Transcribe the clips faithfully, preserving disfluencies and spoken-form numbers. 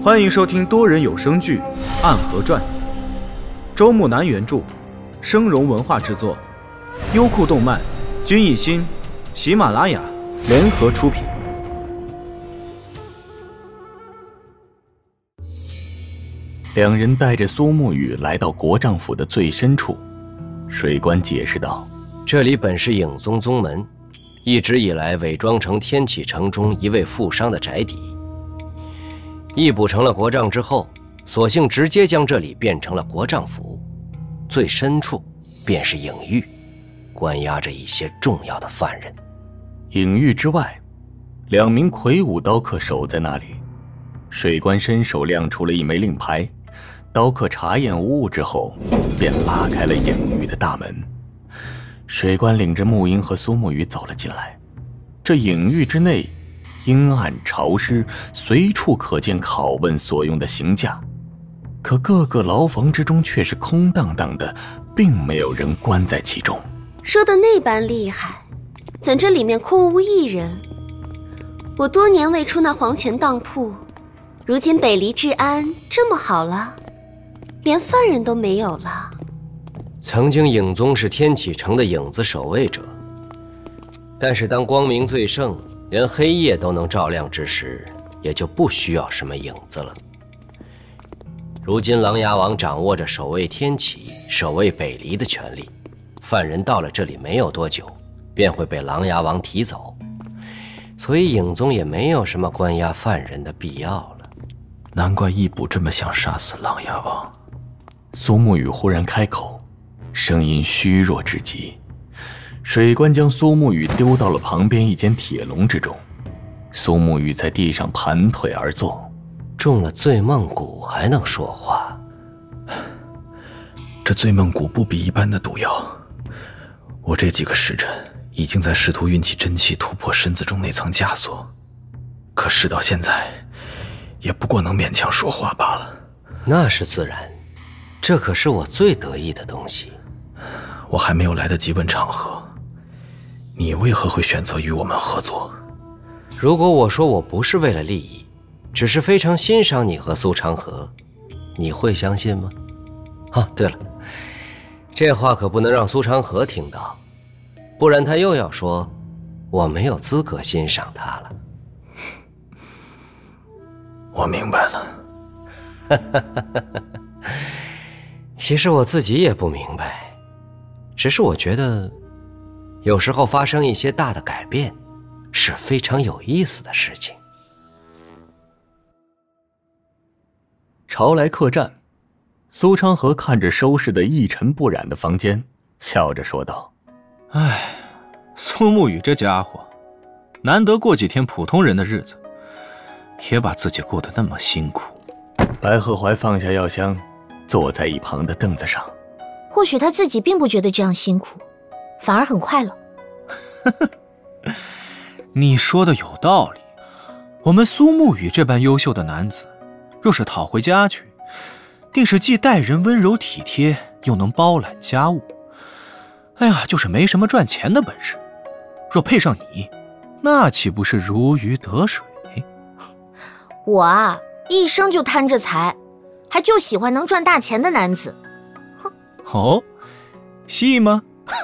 欢迎收听多人有声剧《暗河传》，周木南原著，生荣文化制作，优酷动漫、君艺心、喜马拉雅联合出品。 两人带着苏沐雨来到国丈府的最深处，水官解释道：“ 这里本是影宗宗门，一直以来伪装成天启城中一位富商的宅邸。易补成了国丈之后，索性直接将这里变成了国丈府。最深处便是影狱，关押着一些重要的犯人。 影狱之外，两名魁梧刀客守在那里。水官伸手亮出了一枚令牌。”刀客查验无误之后，便拉开了影狱的大门。水官领着沐英和苏沐雨走了进来。这影狱之内，阴暗潮湿，随处可见拷问所用的刑架。可各个牢房之中却是空荡荡的，并没有人关在其中。 说的那般厉害，怎这里面空无一人？我多年未出那黄泉当铺，如今北离治安这么好了，连犯人都没有了。 曾经影宗是天启城的影子守卫者，但是当光明最盛，连黑夜都能照亮之时，也就不需要什么影子了。如今琅琊王掌握着守卫天启、守卫北离的权力，犯人到了这里没有多久，便会被琅琊王提走，所以影宗也没有什么关押犯人的必要了。 难怪义补这么想杀死琅琊王。 苏沐雨忽然开口，声音虚弱至极。水官将苏沐雨丢到了旁边一间铁笼之中。苏沐雨在地上盘腿而坐。 中了醉梦蛊还能说话？ 这醉梦蛊不比一般的毒药。我这几个时辰已经在试图运起真气突破身子中那层枷锁，可试到现在也不过能勉强说话罢了。 那是自然，这可是我最得意的东西。 我还没有来得及问长河，你为何会选择与我们合作？ 如果我说我不是为了利益，只是非常欣赏你和苏长河，你会相信吗？哦，对了，这话可不能让苏长河听到，不然他又要说我没有资格欣赏他了。 我明白了。 其实我自己也不明白，只是我觉得有时候发生一些大的改变是非常有意思的事情。 朝来客栈，苏昌河看着收拾得一尘不染的房间，笑着说道：“ 唉，苏沐雨这家伙，难得过几天普通人的日子，也把自己过得那么辛苦。” 白鹤怀放下药箱，坐在一旁的凳子上。 或许他自己并不觉得这样辛苦，反而很快乐。 你说的有道理。我们苏沐雨这般优秀的男子，若是讨回家去，定是既待人温柔体贴，又能包揽家务。哎呀，就是没什么赚钱的本事。若配上你，那岂不是如鱼得水？ 我啊，一生就贪着财，还就喜欢能赚大钱的男子。 哼，哦，戏吗？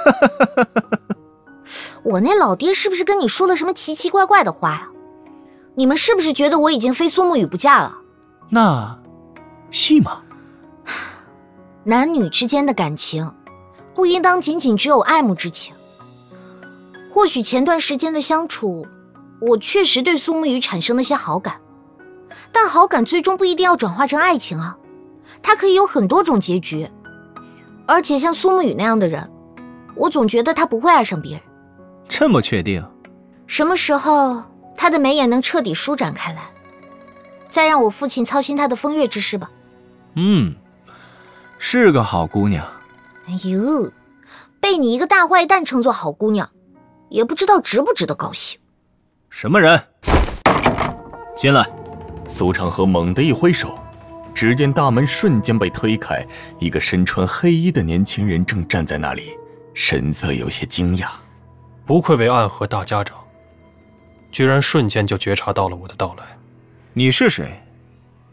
我那老爹是不是跟你说了什么奇奇怪怪的话呀？你们是不是觉得我已经非苏沐雨不嫁了？ 那戏吗？ 男女之间的感情不应当仅仅只有爱慕之情。或许前段时间的相处，我确实对苏沐雨产生了些好感，但好感最终不一定要转化成爱情啊，它可以有很多种结局。而且像苏沐雨那样的人，我总觉得他不会爱上别人。 这么确定？ 什么时候他的眉眼能彻底舒展开来，再让我父亲操心他的风月之事吧。 嗯，是个好姑娘。 哎呦，被你一个大坏蛋称作好姑娘，也不知道值不值得高兴。 什么人？进来。 苏长河猛地一挥手，只见大门瞬间被推开，一个身穿黑衣的年轻人正站在那里，神色有些惊讶。 不愧为暗河大家长，居然瞬间就觉察到了我的到来。 你是谁？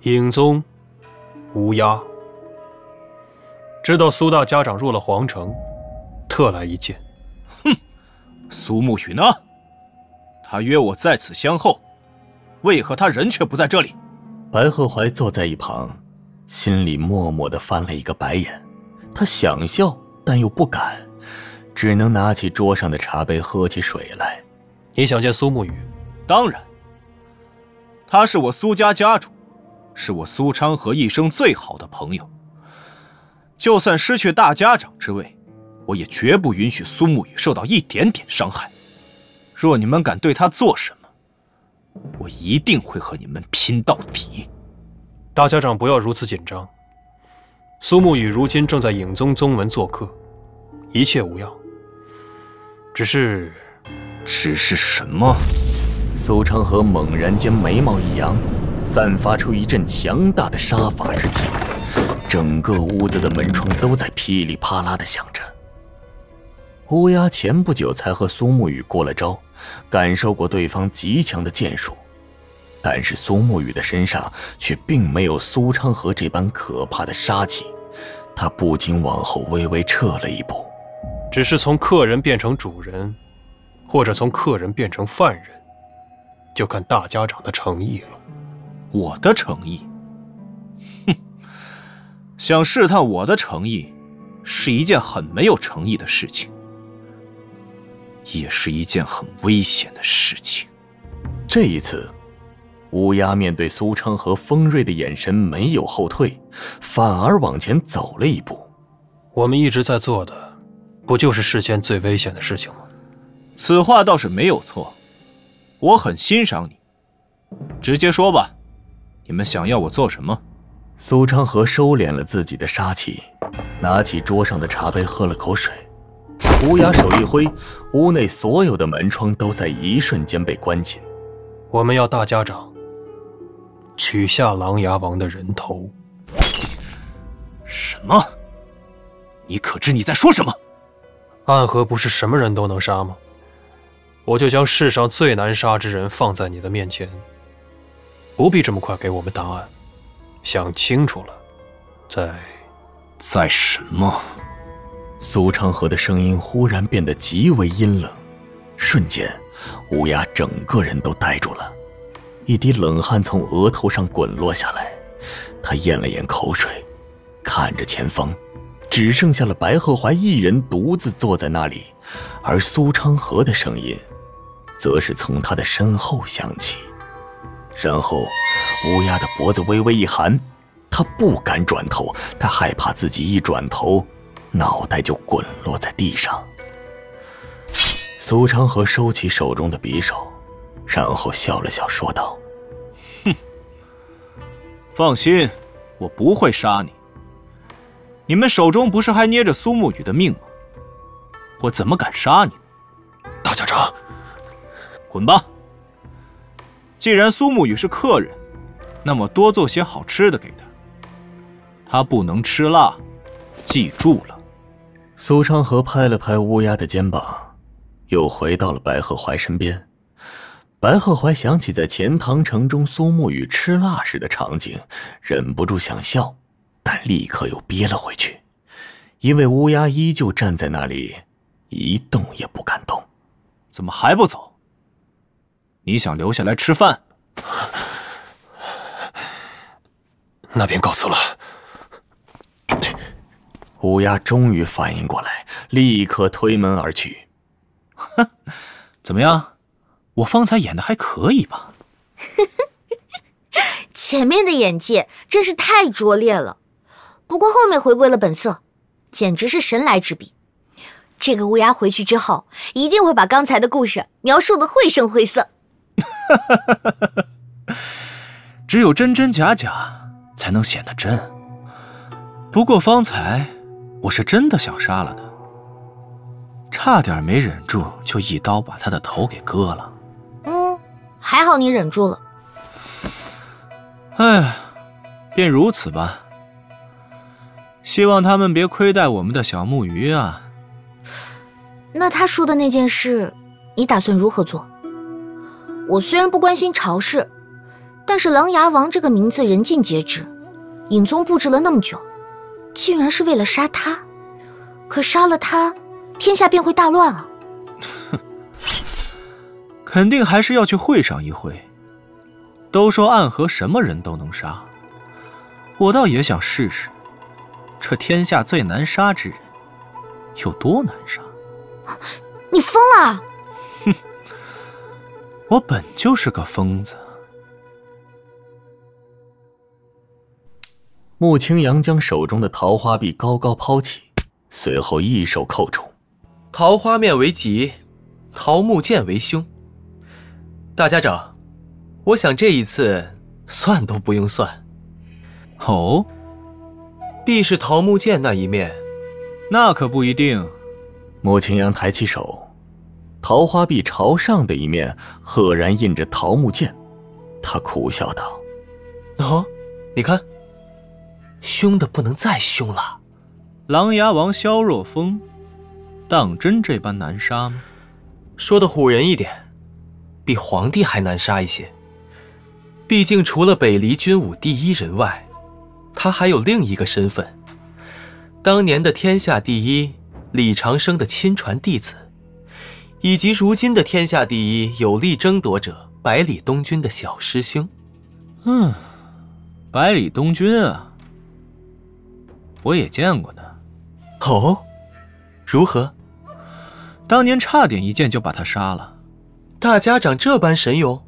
影宗，乌鸦。知道苏大家长入了皇城，特来一见。 哼，苏沐雨呢？他约我在此相候，为何他人却不在这里？ 白鹤怀坐在一旁，心里默默地翻了一个白眼。他想笑，但又不敢，只能拿起桌上的茶杯喝起水来。 你想见苏沐雨？ 当然，他是我苏家家主，是我苏昌河一生最好的朋友。就算失去大家长之位，我也绝不允许苏沐雨受到一点点伤害。若你们敢对他做什么，我一定会和你们拼到底。 大家长不要如此紧张。苏沐雨如今正在影宗宗门做客，一切无恙。只是， 只是什么？ 苏昌河猛然间眉毛一扬，散发出一阵强大的杀伐之气，整个屋子的门窗都在噼里啪啦地响着。乌鸦前不久才和苏沐雨过了招，感受过对方极强的剑术，但是苏沐雨的身上却并没有苏昌河这般可怕的杀气，他不禁往后微微撤了一步。 只是从客人变成主人，或者从客人变成犯人，就看大家长的诚意了。 我的诚意？哼，想试探我的诚意，是一件很没有诚意的事情，也是一件很危险的事情。 这一次，乌鸦面对苏昌河锋锐的眼神没有后退，反而往前走了一步。 我们一直在做的，不就是世间最危险的事情吗？ 此话倒是没有错，我很欣赏你。直接说吧，你们想要我做什么？ 苏昌河收敛了自己的杀气，拿起桌上的茶杯喝了口水。乌鸦手一挥，屋内所有的门窗都在一瞬间被关紧。 我们要大家长取下琅琊王的人头。 什么？你可知你在说什么？ 暗河不是什么人都能杀吗？我就将世上最难杀之人放在你的面前，不必这么快给我们答案，想清楚了再…… 再什么？ 苏昌河的声音忽然变得极为阴冷，瞬间乌鸦整个人都呆住了，一滴冷汗从额头上滚落下来。他咽了咽口水，看着前方，只剩下了白鹤怀一人独自坐在那里，而苏昌河的声音则是从他的身后响起。然后乌鸦的脖子微微一寒，他不敢转头，他害怕自己一转头脑袋就滚落在地上。苏昌河收起手中的匕首，然后笑了笑说道： 哼，放心，我不会杀你。你们手中不是还捏着苏沐雨的命吗？我怎么敢杀你？ 大家长， 滚吧！既然苏沐雨是客人，那么多做些好吃的给他。他不能吃辣，记住了。 苏昌河拍了拍乌鸦的肩膀，又回到了白鹤怀身边。白鹤怀想起在钱塘城中苏沐雨吃辣时的场景，忍不住想笑，但立刻又憋了回去，因为乌鸦依旧站在那里，一动也不敢动。 怎么还不走？你想留下来吃饭？ 那便告辞了。 乌鸦终于反应过来，立刻推门而去。 哼，怎么样？我方才演的还可以吧？ 前面的演技真是太拙劣了，不过后面回归了本色，简直是神来之笔。这个乌鸦回去之后，一定会把刚才的故事描述的绘声绘色。 只有真真假假，才能显得真。不过方才我是真的想杀了他，差点没忍住，就一刀把他的头给割了。 嗯，还好你忍住了。 哎，便如此吧。希望他们别亏待我们的小木鱼啊。 那他说的那件事，你打算如何做？我虽然不关心朝事， 但是琅琊王这个名字人尽皆知，影宗布置了那么久，竟然是为了杀他。可杀了他，天下便会大乱啊！ 肯定还是要去会上一会。都说暗河什么人都能杀，我倒也想试试，这天下最难杀之人有多难杀。 你疯了！ 哼，我本就是个疯子。 穆青阳将手中的桃花臂高高抛起，随后一手扣住。 桃花面为吉，桃木剑为凶。大家长，我想这一次算都不用算。 哦， 必是桃木剑那一面？ 那可不一定。 穆青阳抬起手，桃花臂朝上的一面赫然印着桃木剑。他苦笑道：“ 哦，你看，凶的不能再凶了。” 琅琊王萧若风，当真这般难杀吗？ 说的唬人一点，比皇帝还难杀一些。毕竟除了北离军武第一人外，他还有另一个身份，当年的天下第一李长生的亲传弟子，以及如今的天下第一有力争夺者百里东军的小师兄。 嗯，百里东军啊，我也见过呢。 哦，如何？ 当年差点一剑就把他杀了。 大家长这般神勇？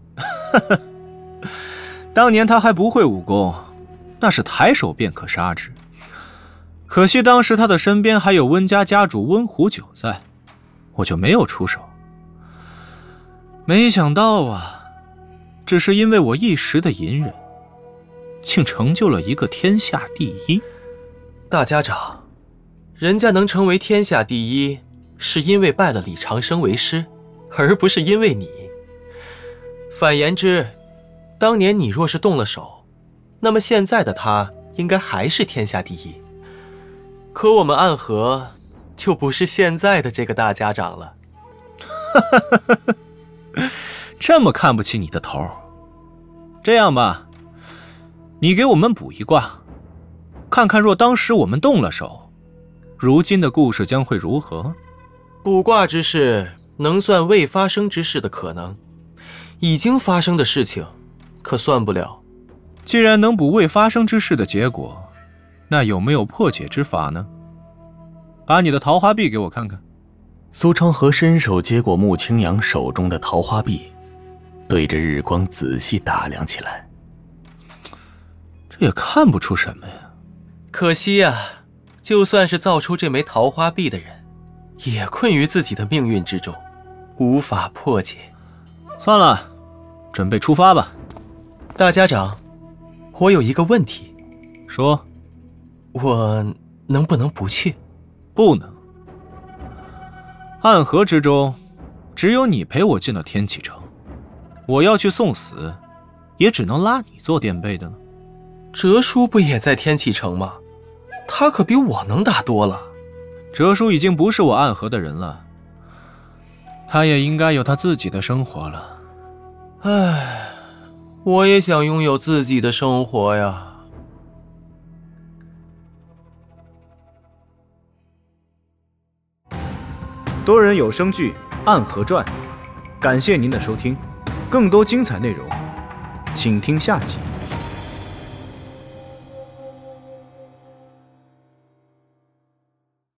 当年他还不会武功，那是抬手便可杀之。可惜当时他的身边还有温家家主温壶酒在，我就没有出手。没想到啊，只是因为我一时的隐忍，竟成就了一个天下第一。 大家长，人家能成为天下第一，是因为拜了李长生为师，而不是因为你。反言之，当年你若是动了手，那么现在的他应该还是天下第一。可我们暗河就不是现在的这个大家长了。 这么看不起你的头。这样吧，你给我们卜一卦，看看若当时我们动了手，如今的故事将会如何？ 卜卦之事能算未发生之事的可能，已经发生的事情可算不了。 既然能卜未发生之事的结果，那有没有破解之法呢？把你的桃花臂给我看看。 苏昌河伸手接过穆青阳手中的桃花臂，对着日光仔细打量起来。 这也看不出什么呀。 可惜呀、啊，就算是造出这枚桃花臂的人，也困于自己的命运之中，无法破解。 算了，准备出发吧。 大家长，我有一个问题。 说。 我能不能不去？ 不能。暗河之中，只有你陪我进了天启城。我要去送死，也只能拉你做垫背的了。 哲叔不也在天启城吗？他可比我能打多了。 哲叔已经不是我暗河的人了，他也应该有他自己的生活了。 唉，我也想拥有自己的生活呀。 多人有声剧《暗河传》，感谢您的收听，更多精彩内容，请听下集。